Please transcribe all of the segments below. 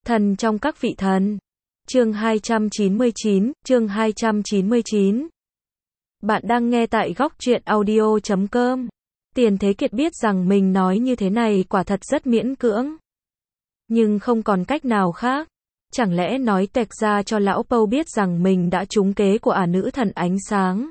Thần trong các vị thần. Chương 299. Bạn đang nghe tại góc truyện audio.com. Tiền Thế Kiệt biết rằng mình nói như thế này quả thật rất miễn cưỡng. Nhưng không còn cách nào khác. Chẳng lẽ nói toẹt ra cho lão Pâu biết rằng mình đã trúng kế của nữ thần ánh sáng.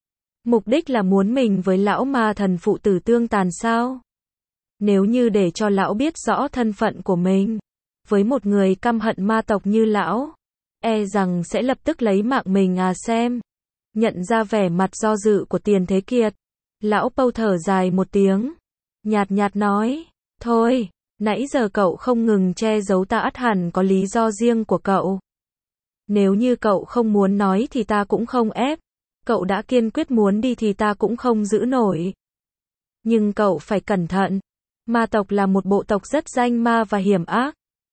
Mục đích là muốn mình với lão ma thần phụ tử tương tàn sao? Nếu như để cho lão biết rõ thân phận của mình, với một người căm hận ma tộc như lão, e rằng sẽ lập tức lấy mạng mình xem. Nhận ra vẻ mặt do dự của Tiền Thế Kiệt, lão Pâu thở dài một tiếng, nhạt nhạt nói, thôi, nãy giờ cậu không ngừng che giấu ta ắt hẳn có lý do riêng của cậu. Nếu như cậu không muốn nói thì ta cũng không ép, cậu đã kiên quyết muốn đi thì ta cũng không giữ nổi. Nhưng cậu phải cẩn thận, ma tộc là một bộ tộc rất danh ma và hiểm ác.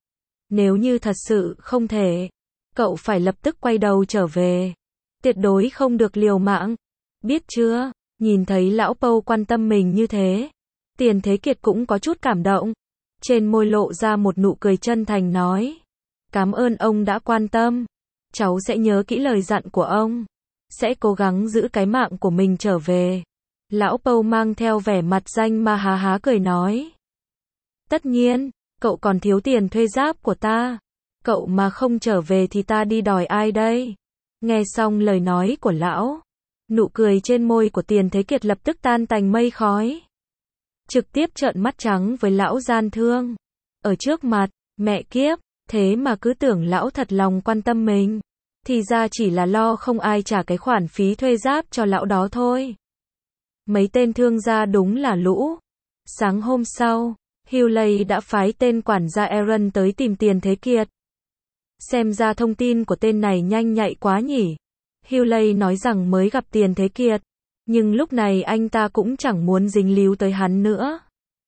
Nếu như thật sự không thể, cậu phải lập tức quay đầu trở về. Tuyệt đối không được liều mạng. Biết chưa? Nhìn thấy lão Pâu quan tâm mình như thế, Tiền Thế Kiệt cũng có chút cảm động. Trên môi lộ ra một nụ cười chân thành nói, cảm ơn ông đã quan tâm. Cháu sẽ nhớ kỹ lời dặn của ông, sẽ cố gắng giữ cái mạng của mình trở về. Lão Pâu mang theo vẻ mặt danh ma há há cười nói, tất nhiên, cậu còn thiếu tiền thuê giáp của ta. Cậu mà không trở về thì ta đi đòi ai đây? Nghe xong lời nói của lão, nụ cười trên môi của Tiền Thế Kiệt lập tức tan thành mây khói. Trực tiếp trợn mắt trắng với lão gian thương. Ở trước mặt, mẹ kiếp, thế mà cứ tưởng lão thật lòng quan tâm mình. Thì ra chỉ là lo không ai trả cái khoản phí thuê giáp cho lão đó thôi. Mấy tên thương gia đúng là lũ. Sáng hôm sau, Hewley đã phái tên quản gia Aaron tới tìm Tiền Thế Kiệt. Xem ra thông tin của tên này nhanh nhạy quá nhỉ. Hewley nói rằng mới gặp Tiền Thế Kiệt, nhưng lúc này anh ta cũng chẳng muốn dính líu tới hắn nữa.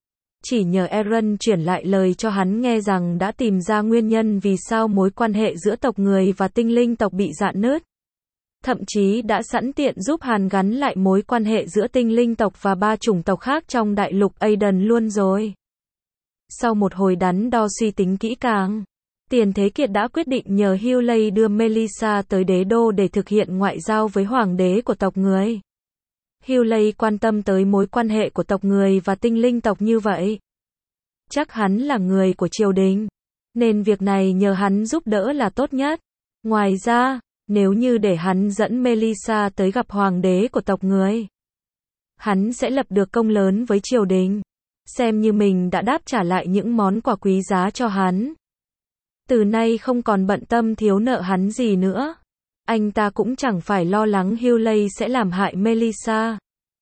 Chỉ nhờ Aaron chuyển lại lời cho hắn nghe rằng đã tìm ra nguyên nhân vì sao mối quan hệ giữa tộc người và tinh linh tộc bị rạn nứt. Thậm chí đã sẵn tiện giúp hàn gắn lại mối quan hệ giữa tinh linh tộc và 3 chủng tộc khác trong đại lục Aiden luôn rồi. Sau một hồi đắn đo suy tính kỹ càng, Tiền Thế Kiệt đã quyết định nhờ Hewley đưa Melissa tới đế đô để thực hiện ngoại giao với hoàng đế của tộc người. Hewley quan tâm tới mối quan hệ của tộc người và tinh linh tộc như vậy. Chắc hắn là người của triều đình, nên việc này nhờ hắn giúp đỡ là tốt nhất. Ngoài ra, nếu như để hắn dẫn Melissa tới gặp hoàng đế của tộc người, hắn sẽ lập được công lớn với triều đình, xem như mình đã đáp trả lại những món quà quý giá cho hắn. Từ nay không còn bận tâm thiếu nợ hắn gì nữa. Anh ta cũng chẳng phải lo lắng Hewley sẽ làm hại Melissa.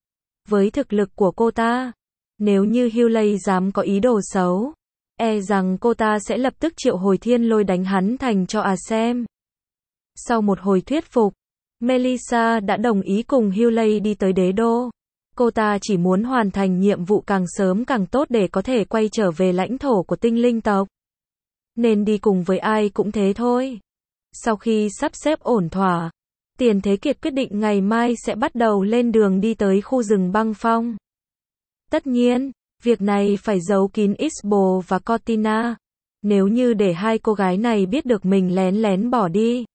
Với thực lực của cô ta, nếu như Hewley dám có ý đồ xấu, e rằng cô ta sẽ lập tức triệu hồi thiên lôi đánh hắn thành cho xem. Sau một hồi thuyết phục, Melissa đã đồng ý cùng Hewley đi tới đế đô. Cô ta chỉ muốn hoàn thành nhiệm vụ càng sớm càng tốt để có thể quay trở về lãnh thổ của tinh linh tộc. Nên đi cùng với ai cũng thế thôi. Sau khi sắp xếp ổn thỏa, Tiền Thế Kiệt quyết định ngày mai sẽ bắt đầu lên đường đi tới khu rừng băng phong. Tất nhiên, việc này phải giấu kín Isabel và Cortina. Nếu như để hai cô gái này biết được mình lén lén bỏ đi,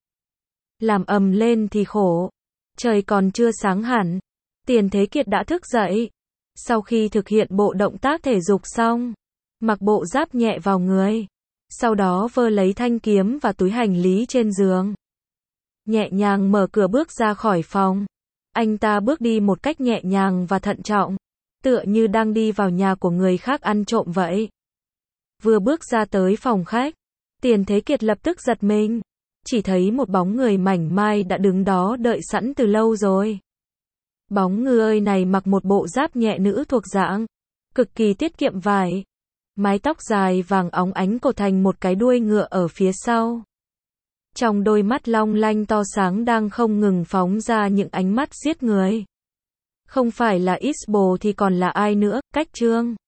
làm ầm lên thì khổ. Trời còn chưa sáng hẳn, Tiền Thế Kiệt đã thức dậy. Sau khi thực hiện bộ động tác thể dục xong, mặc bộ giáp nhẹ vào người. Sau đó vơ lấy thanh kiếm và túi hành lý trên giường. Nhẹ nhàng mở cửa bước ra khỏi phòng. Anh ta bước đi một cách nhẹ nhàng và thận trọng, tựa như đang đi vào nhà của người khác ăn trộm vậy. Vừa bước ra tới phòng khách, Tiền Thế Kiệt lập tức giật mình. Chỉ thấy một bóng người mảnh mai đã đứng đó đợi sẵn từ lâu rồi. Bóng người này mặc một bộ giáp nhẹ nữ thuộc dạng cực kỳ tiết kiệm vải. Mái tóc dài vàng óng ánh cột thành một cái đuôi ngựa ở phía sau. Trong đôi mắt long lanh to sáng đang không ngừng phóng ra những ánh mắt giết người. Không phải là Isabel thì còn là ai nữa, Cách Trương.